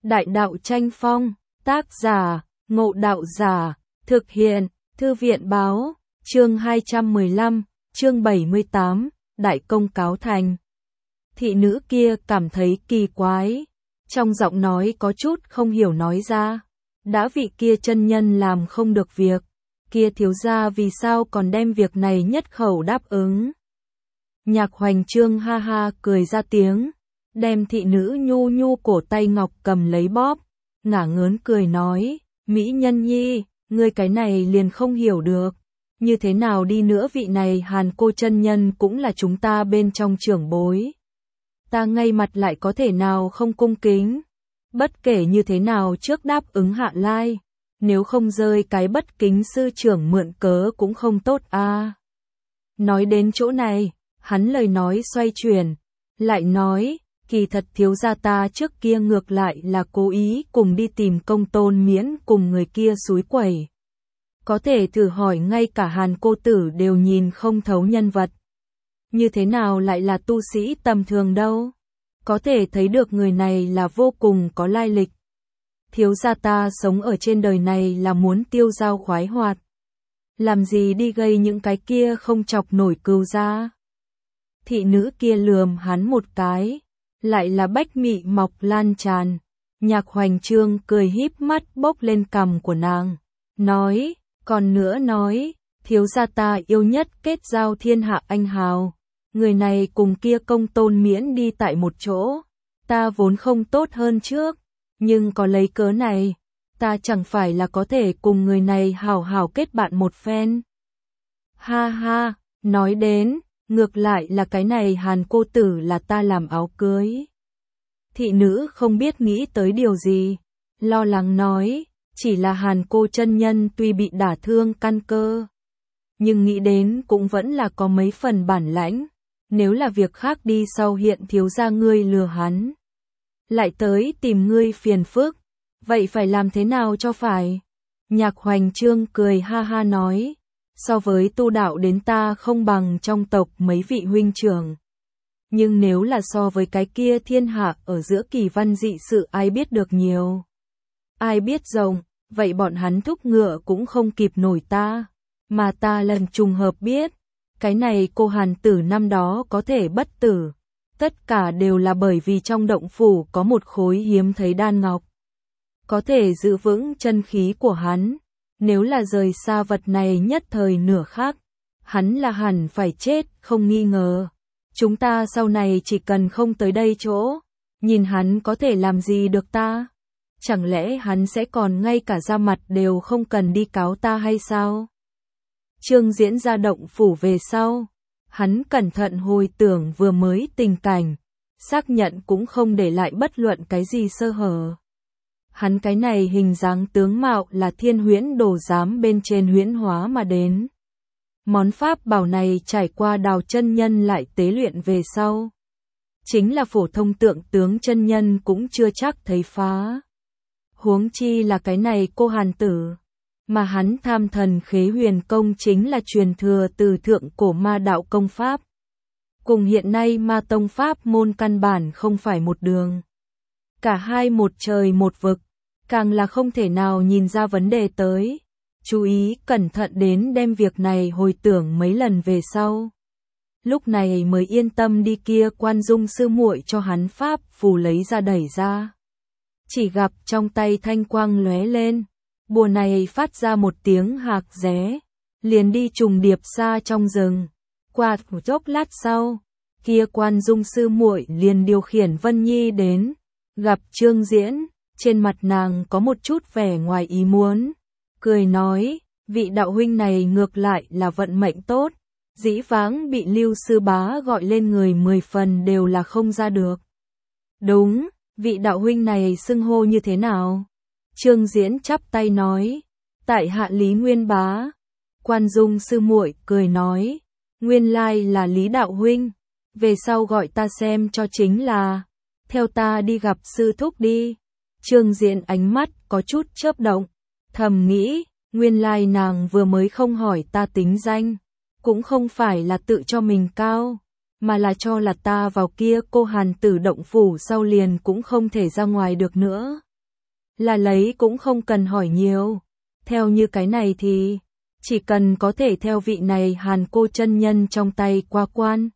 Đại đạo tranh phong, tác giả, Ngộ Đạo Giả, thực hiện, Thư viện báo, chương 215, chương 78, Đại công cáo thành. Thị nữ kia cảm thấy kỳ quái, trong giọng nói có chút không hiểu nói ra. Đã vị kia chân nhân làm không được việc, kia thiếu gia vì sao còn đem việc này nhất khẩu đáp ứng. Nhạc Hoành Trương ha ha cười ra tiếng, đem thị nữ nhu nhu cổ tay ngọc cầm lấy bóp, ngả ngớn cười nói, mỹ nhân nhi, ngươi cái này liền không hiểu được. Như thế nào đi nữa vị này Hàn cô chân nhân cũng là chúng ta bên trong trưởng bối. Ta ngay mặt lại có thể nào không cung kính. Bất kể như thế nào trước đáp ứng hạ lai, nếu không rơi cái bất kính sư trưởng mượn cớ cũng không tốt a. Nói đến chỗ này, hắn lời nói xoay chuyển, lại nói, kỳ thật thiếu gia ta trước kia ngược lại là cố ý cùng đi tìm Công Tôn Miễn cùng người kia xúi quẩy. Có thể thử hỏi ngay cả Hàn cô tử đều nhìn không thấu nhân vật. Như thế nào lại là tu sĩ tầm thường đâu? Có thể thấy được người này là vô cùng có lai lịch. Thiếu gia ta sống ở trên đời này là muốn tiêu dao khoái hoạt. Làm gì đi gây những cái kia không chọc nổi cừu gia. Thị nữ kia lườm hắn một cái, lại là bách mị mọc lan tràn. Nhạc Hoành Trương cười híp mắt bốc lên cằm của nàng, nói, còn nữa nói, thiếu gia ta yêu nhất kết giao thiên hạ anh hào. Người này cùng kia Công Tôn Miễn đi tại một chỗ, ta vốn không tốt hơn trước, nhưng có lấy cớ này, ta chẳng phải là có thể cùng người này hảo hảo kết bạn một phen. Ha ha, nói đến, ngược lại là cái này Hàn cô tử là ta làm áo cưới. Thị nữ không biết nghĩ tới điều gì, lo lắng nói, chỉ là Hàn cô chân nhân tuy bị đả thương căn cơ, nhưng nghĩ đến cũng vẫn là có mấy phần bản lãnh. Nếu là việc khác đi sau hiện thiếu gia ngươi lừa hắn, lại tới tìm ngươi phiền phức, vậy phải làm thế nào cho phải? Nhạc Hoành Trương cười ha ha nói, so với tu đạo đến ta không bằng trong tộc mấy vị huynh trưởng. Nhưng nếu là so với cái kia thiên hạ ở giữa kỳ văn dị sự ai biết được nhiều, ai biết rộng, vậy bọn hắn thúc ngựa cũng không kịp nổi ta, mà ta lần trùng hợp biết. Cái này cô Hàn tử năm đó có thể bất tử, tất cả đều là bởi vì trong động phủ có một khối hiếm thấy đan ngọc. Có thể giữ vững chân khí của hắn, nếu là rời xa vật này nhất thời nửa khắc, hắn là hẳn phải chết không nghi ngờ. Chúng ta sau này chỉ cần không tới đây chỗ, nhìn hắn có thể làm gì được ta? Chẳng lẽ hắn sẽ còn ngay cả ra mặt đều không cần đi cáo ta hay sao? Trương Diễn ra động phủ về sau, hắn cẩn thận hồi tưởng vừa mới tình cảnh, xác nhận cũng không để lại bất luận cái gì sơ hở. Hắn cái này hình dáng tướng mạo là Thiên Huyễn Đồ Giám bên trên huyễn hóa mà đến. Món pháp bảo này trải qua Đào chân nhân lại tế luyện về sau, chính là phổ thông tượng tướng chân nhân cũng chưa chắc thấy phá. Huống chi là cái này cô Hàn tử. Mà hắn Tham Thần Khế Huyền Công chính là truyền thừa từ thượng cổ ma đạo công pháp. Cùng hiện nay ma tông pháp môn căn bản không phải một đường. Cả hai một trời một vực, càng là không thể nào nhìn ra vấn đề tới. Chú ý cẩn thận đến đem việc này hồi tưởng mấy lần về sau. Lúc này mới yên tâm đi kia Quan Dung sư muội cho hắn pháp phù lấy ra đẩy ra. Chỉ gặp trong tay thanh quang lóe lên. Bùa này phát ra một tiếng hạc ré, liền đi trùng điệp xa trong rừng. Qua một chốc lát sau, kia Quan Dung sư muội liền điều khiển Vân Nhi đến, gặp Trương Diễn, trên mặt nàng có một chút vẻ ngoài ý muốn, cười nói, vị đạo huynh này ngược lại là vận mệnh tốt, dĩ vãng bị Lưu sư bá gọi lên người 10 phần đều là không ra được. Đúng, vị đạo huynh này xưng hô như thế nào? Trương Diễn chắp tay nói, tại hạ Lý Nguyên bá. Quan Dung sư muội cười nói, nguyên lai là Lý đạo huynh, về sau gọi ta xem cho chính là, theo ta đi gặp sư thúc đi. Trương Diễn ánh mắt có chút chớp động, thầm nghĩ, nguyên lai nàng vừa mới không hỏi ta tính danh, cũng không phải là tự cho mình cao, mà là cho là ta vào kia cô Hàn tử động phủ sau liền cũng không thể ra ngoài được nữa. là lấy cũng không cần hỏi nhiều. Theo như cái này thì, chỉ cần có thể theo vị này Hàn cô chân nhân trong tay qua quan.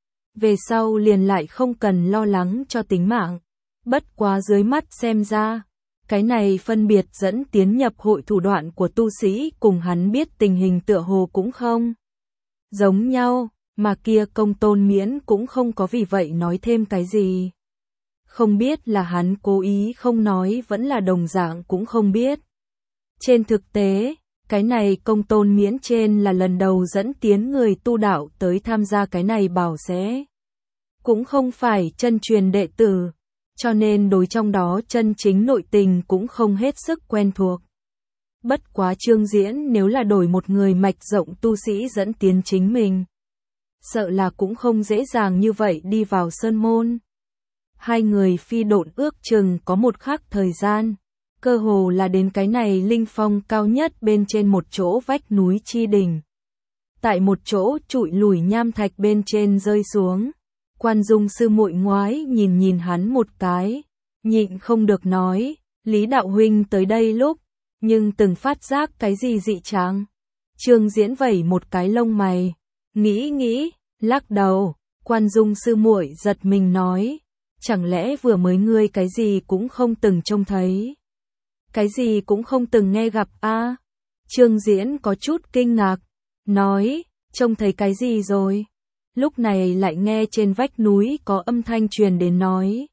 Về sau liền lại không cần lo lắng cho tính mạng. Bất quá dưới mắt xem ra, cái này phân biệt dẫn tiến nhập hội thủ đoạn của tu sĩ cùng hắn biết tình hình tựa hồ cũng không giống nhau, mà kia Công Tôn Miễn cũng không có vì vậy nói thêm cái gì. Không biết là hắn cố ý không nói vẫn là đồng dạng cũng không biết. Trên thực tế, cái này Công Tôn Miễn trên là lần đầu dẫn tiến người tu đạo tới tham gia cái này bảo sẽ. Cũng không phải chân truyền đệ tử, cho nên đối trong đó chân chính nội tình cũng không hết sức quen thuộc. Bất quá Trương Diễn nếu là đổi một người mạch rộng tu sĩ dẫn tiến chính mình, sợ là cũng không dễ dàng như vậy đi vào sơn môn. Hai người phi độn ước chừng có một khắc thời gian, cơ hồ là đến cái này linh phong cao nhất bên trên một chỗ vách núi chi đỉnh. Tại một chỗ trụi lùi nham thạch bên trên rơi xuống, Quan Dung sư muội ngoái nhìn hắn một cái, nhịn không được nói, Lý đạo huynh tới đây lúc, nhưng từng phát giác cái gì dị trạng. Trương Diễn vẩy một cái lông mày, nghĩ, lắc đầu. Quan Dung sư muội giật mình nói, chẳng lẽ vừa mới ngươi cái gì cũng không từng trông thấy, cái gì cũng không từng nghe gặp a? Trương Diễn có chút kinh ngạc, nói, trông thấy cái gì rồi? Lúc này lại nghe trên vách núi có âm thanh truyền đến nói,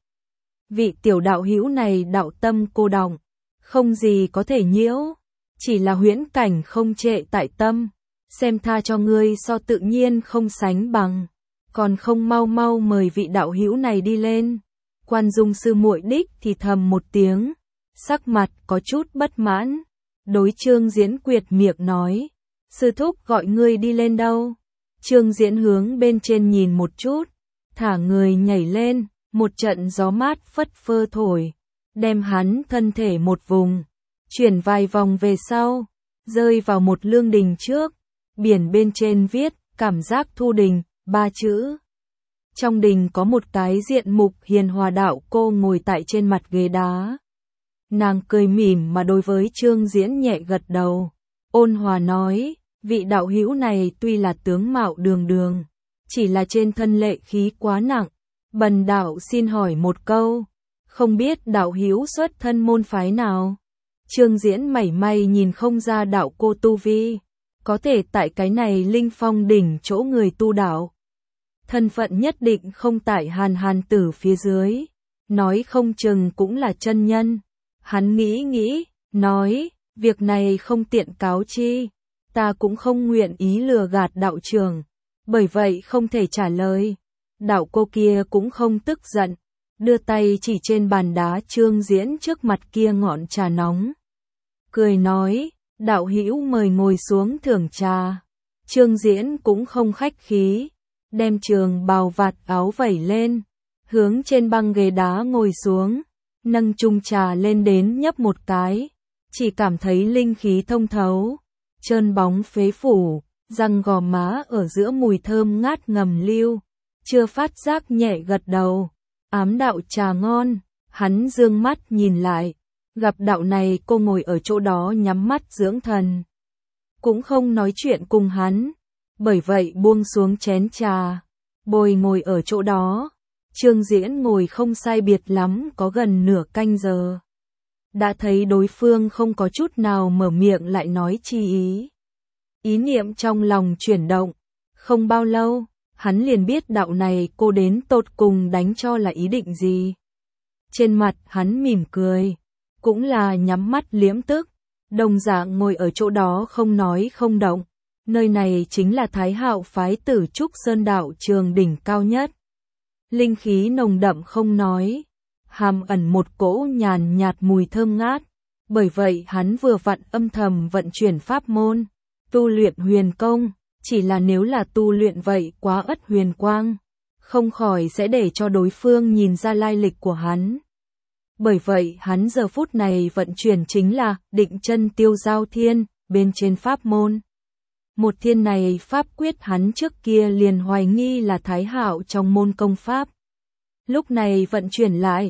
vị tiểu đạo hữu này đạo tâm cô đọng, không gì có thể nhiễu, chỉ là huyễn cảnh không trệ tại tâm, xem tha cho ngươi so tự nhiên không sánh bằng, còn không mau mau mời vị đạo hữu này đi lên. Quan Dung sư muội đích thì thầm một tiếng, sắc mặt có chút bất mãn, đối Trương Diễn quyệt miệng nói, sư thúc gọi ngươi đi lên đâu? Trương Diễn hướng bên trên nhìn một chút, thả người nhảy lên, một trận gió mát phất phơ thổi, đem hắn thân thể một vùng, chuyển vài vòng về sau, rơi vào một lương đình trước, biển bên trên viết, cảm giác thu đình, 3 chữ. Trong đình có một cái diện mục hiền hòa đạo cô ngồi tại trên mặt ghế đá. Nàng cười mỉm mà đối với Trương Diễn nhẹ gật đầu, ôn hòa nói, vị đạo hữu này tuy là tướng mạo đường đường, chỉ là trên thân lệ khí quá nặng, bần đạo xin hỏi một câu, không biết đạo hữu xuất thân môn phái nào? Trương Diễn mảy may nhìn không ra đạo cô tu vi, có thể tại cái này linh phong đỉnh chỗ người tu đạo. Thân phận nhất định không tại Hàn tử phía dưới, nói không chừng cũng là chân nhân. Hắn nghĩ, nói, việc này không tiện cáo chi, ta cũng không nguyện ý lừa gạt đạo trưởng, bởi vậy không thể trả lời. Đạo cô kia cũng không tức giận, đưa tay chỉ trên bàn đá Trương Diễn trước mặt kia ngọn trà nóng. Cười nói, đạo hữu mời ngồi xuống thưởng trà. Trương Diễn cũng không khách khí, đem trường bào vạt áo vẩy lên, hướng trên băng ghế đá ngồi xuống, nâng chung trà lên đến nhấp một cái, chỉ cảm thấy linh khí thông thấu, trơn bóng phế phủ, răng gò má ở giữa mùi thơm ngát ngầm lưu, chưa phát giác nhẹ gật đầu, ám đạo trà ngon. Hắn dương mắt nhìn lại, gặp đạo này cô ngồi ở chỗ đó nhắm mắt dưỡng thần, cũng không nói chuyện cùng hắn, bởi vậy buông xuống chén trà, bồi ngồi ở chỗ đó. Trương Diễn ngồi không sai biệt lắm có gần nửa canh giờ, đã thấy đối phương không có chút nào mở miệng lại nói chi ý. Ý niệm trong lòng chuyển động, không bao lâu, hắn liền biết đạo này cô đến tột cùng đánh cho là ý định gì. Trên mặt hắn mỉm cười, cũng là nhắm mắt liễm tức, đồng dạng ngồi ở chỗ đó không nói không động. Nơi này chính là Thái Hạo phái Tử Trúc Sơn đạo trường đỉnh cao nhất. Linh khí nồng đậm không nói, hàm ẩn một cỗ nhàn nhạt mùi thơm ngát, bởi vậy hắn vừa vặn âm thầm vận chuyển pháp môn, tu luyện huyền công, chỉ là nếu là tu luyện vậy quá ất huyền quang, không khỏi sẽ để cho đối phương nhìn ra lai lịch của hắn. Bởi vậy hắn giờ phút này vận chuyển chính là định chân tiêu giao thiên, bên trên pháp môn. Một thiên này pháp quyết hắn trước kia liền hoài nghi là Thái Hạo trong môn công pháp. Lúc này vận chuyển lại,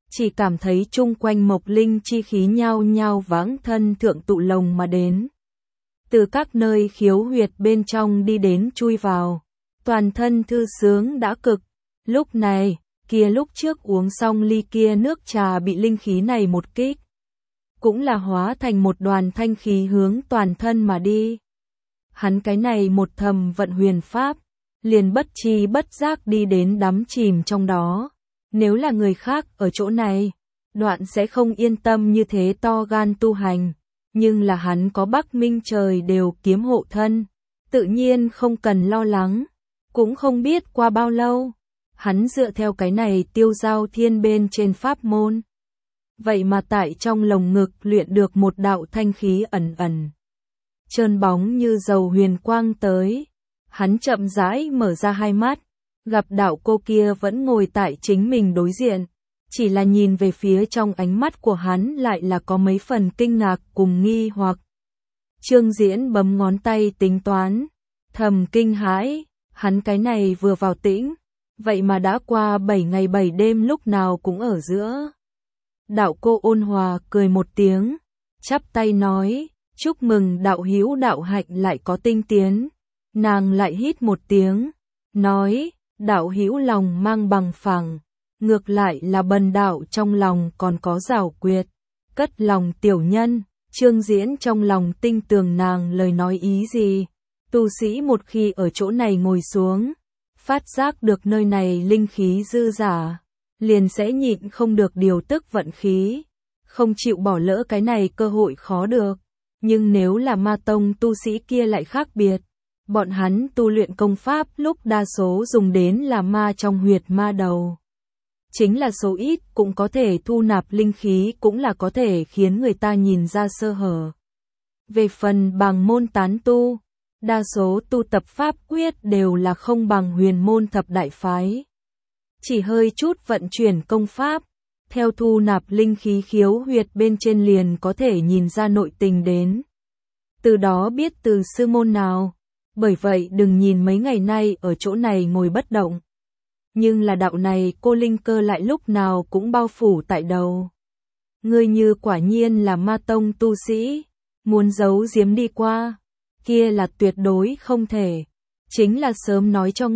chỉ cảm thấy chung quanh mộc linh chi khí nhao nhao vãng thân thượng tụ lồng mà đến. Từ các nơi khiếu huyệt bên trong đi đến chui vào, toàn thân thư sướng đã cực. Lúc này, kia lúc trước uống xong ly kia nước trà bị linh khí này một kích, cũng là hóa thành một đoàn thanh khí hướng toàn thân mà đi. Hắn cái này một thầm vận huyền pháp, liền bất chi bất giác đi đến đắm chìm trong đó. Nếu là người khác ở chỗ này, đoạn sẽ không yên tâm như thế to gan tu hành, nhưng là hắn có Bắc Minh trời đều kiếm hộ thân, tự nhiên không cần lo lắng. Cũng không biết qua bao lâu, hắn dựa theo cái này tiêu giao thiên bên trên pháp môn. Vậy mà tại trong lồng ngực luyện được một đạo thanh khí ẩn ẩn, trơn bóng như dầu huyền quang tới. Hắn chậm rãi mở ra hai mắt, gặp đạo cô kia vẫn ngồi tại chính mình đối diện, chỉ là nhìn về phía trong ánh mắt của hắn lại là có mấy phần kinh ngạc cùng nghi hoặc. Trương Diễn bấm ngón tay tính toán, thầm kinh hãi, hắn cái này vừa vào tĩnh, vậy mà đã qua 7 ngày 7 đêm lúc nào cũng ở giữa. Đạo cô ôn hòa cười một tiếng, chắp tay nói, chúc mừng đạo hữu đạo hạnh lại có tinh tiến. Nàng lại hít một tiếng, nói, đạo hữu lòng mang bằng phẳng, ngược lại là bần đạo trong lòng còn có giảo quyệt, cất lòng tiểu nhân. Trương Diễn trong lòng tinh tường nàng lời nói ý gì. Tu sĩ một khi ở chỗ này ngồi xuống, phát giác được nơi này linh khí dư giả, liền sẽ nhịn không được điều tức vận khí, không chịu bỏ lỡ cái này cơ hội khó được. Nhưng nếu là ma tông tu sĩ kia lại khác biệt, bọn hắn tu luyện công pháp lúc đa số dùng đến là ma trong huyệt ma đầu. Chính là số ít cũng có thể thu nạp linh khí, cũng là có thể khiến người ta nhìn ra sơ hở. Về phần bàng môn tán tu, đa số tu tập pháp quyết đều là không bằng huyền môn thập đại phái. Chỉ hơi chút vận chuyển công pháp, theo thu nạp linh khí khiếu huyệt bên trên liền có thể nhìn ra nội tình đến. Từ đó biết từ sư môn nào. Bởi vậy đừng nhìn mấy ngày nay ở chỗ này ngồi bất động. Nhưng là đạo này cô linh cơ lại lúc nào cũng bao phủ tại đầu. Ngươi như quả nhiên là ma tông tu sĩ, muốn giấu giếm đi qua, kia là tuyệt đối không thể. Chính là sớm nói cho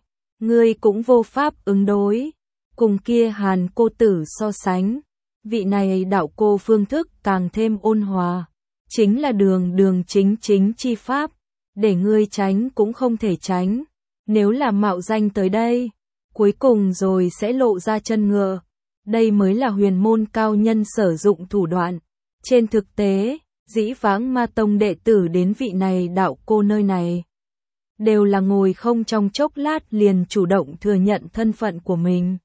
ngươi cũng vô pháp ứng đối. Cùng kia Hàn cô tử so sánh, vị này đạo cô phương thức càng thêm ôn hòa, chính là đường chính chi pháp, để ngươi tránh cũng không thể tránh. Nếu là mạo danh tới đây, cuối cùng rồi sẽ lộ ra chân ngựa. Đây mới là huyền môn cao nhân sử dụng thủ đoạn. Trên thực tế, dĩ vãng ma tông đệ tử đến vị này đạo cô nơi này, đều là ngồi không trong chốc lát liền chủ động thừa nhận thân phận của mình.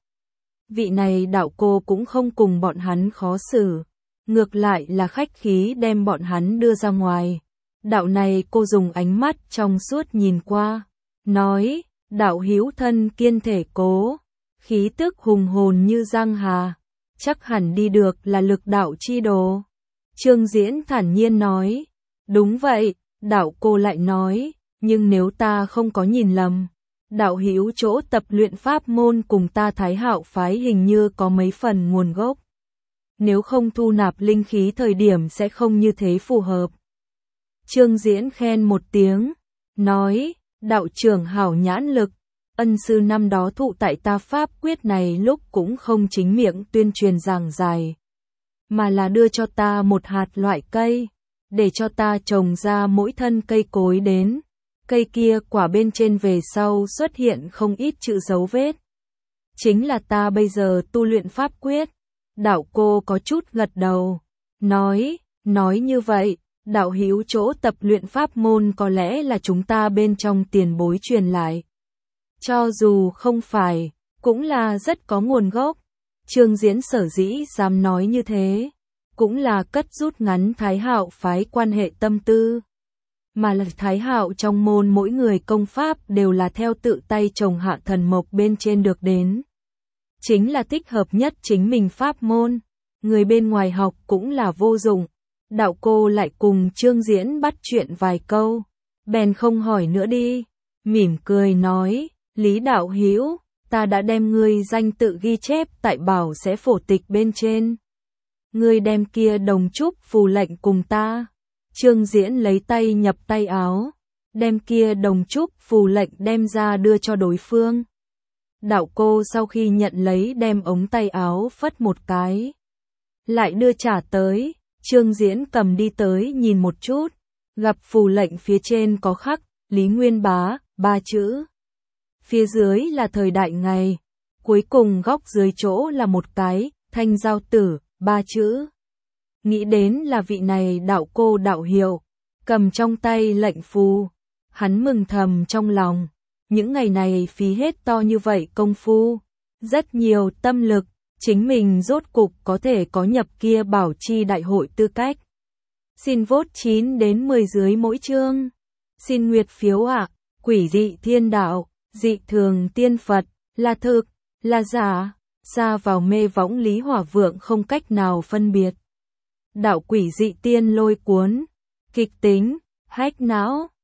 Vị này đạo cô cũng không cùng bọn hắn khó xử, ngược lại là khách khí đem bọn hắn đưa ra ngoài. Đạo này cô dùng ánh mắt trong suốt nhìn qua, nói, đạo hữu thân kiên thể cố, khí tức hùng hồn như giang hà, chắc hẳn đi được là lực đạo chi đồ. Trương Diễn thản nhiên nói, đúng vậy. Đạo cô lại nói, nhưng nếu ta không có nhìn lầm, đạo hữu chỗ tập luyện pháp môn cùng ta Thái Hạo phái hình như có mấy phần nguồn gốc. Nếu không thu nạp linh khí thời điểm sẽ không như thế phù hợp. Trương Diễn khen một tiếng, nói, đạo trưởng hảo nhãn lực, ân sư năm đó thụ tại ta pháp quyết này lúc cũng không chính miệng tuyên truyền giảng dài, mà là đưa cho ta một hạt loại cây, để cho ta trồng ra mỗi thân cây cối đến. Cây kia quả bên trên về sau xuất hiện không ít chữ dấu vết. Chính là ta bây giờ tu luyện pháp quyết. Đạo cô có chút gật đầu, nói như vậy, đạo hữu chỗ tập luyện pháp môn có lẽ là chúng ta bên trong tiền bối truyền lại. Cho dù không phải, cũng là rất có nguồn gốc. Trương Diễn sở dĩ dám nói như thế, cũng là cất rút ngắn Thái Hạo phái quan hệ tâm tư. Mà là Thái Hạo trong môn mỗi người công pháp đều là theo tự tay trồng hạ thần mộc bên trên được đến. Chính là thích hợp nhất chính mình pháp môn, người bên ngoài học cũng là vô dụng. Đạo cô lại cùng Trương Diễn bắt chuyện vài câu, bèn không hỏi nữa đi, mỉm cười nói, Lý đạo hữu, ta đã đem ngươi danh tự ghi chép tại bảo sẽ phổ tịch bên trên. Ngươi đem kia đồng trúc phù lệnh cùng ta. Trương Diễn lấy tay nhập tay áo, đem kia đồng trúc phù lệnh đem ra đưa cho đối phương. Đạo cô sau khi nhận lấy đem ống tay áo phất một cái, lại đưa trả tới. Trương Diễn cầm đi tới nhìn một chút, gặp phù lệnh phía trên có khắc Lý Nguyên Bá 3 chữ. Phía dưới là thời đại ngày, cuối cùng góc dưới chỗ là một cái Thanh Giao Tử 3 chữ. Nghĩ đến là vị này đạo cô đạo hiệu, cầm trong tay lệnh phù, hắn mừng thầm trong lòng, những ngày này phí hết to như vậy công phu, rất nhiều tâm lực, chính mình rốt cục có thể có nhập kia bảo chi đại hội tư cách. Xin vote 9 đến 10 dưới mỗi chương. Xin nguyệt phiếu ạ. Quỷ dị thiên đạo, dị thường tiên Phật, là thực, là giả, xa vào mê võng Lý Hỏa Vượng không cách nào phân biệt. Đạo quỷ dị tiên lôi cuốn, kịch tính, hách não.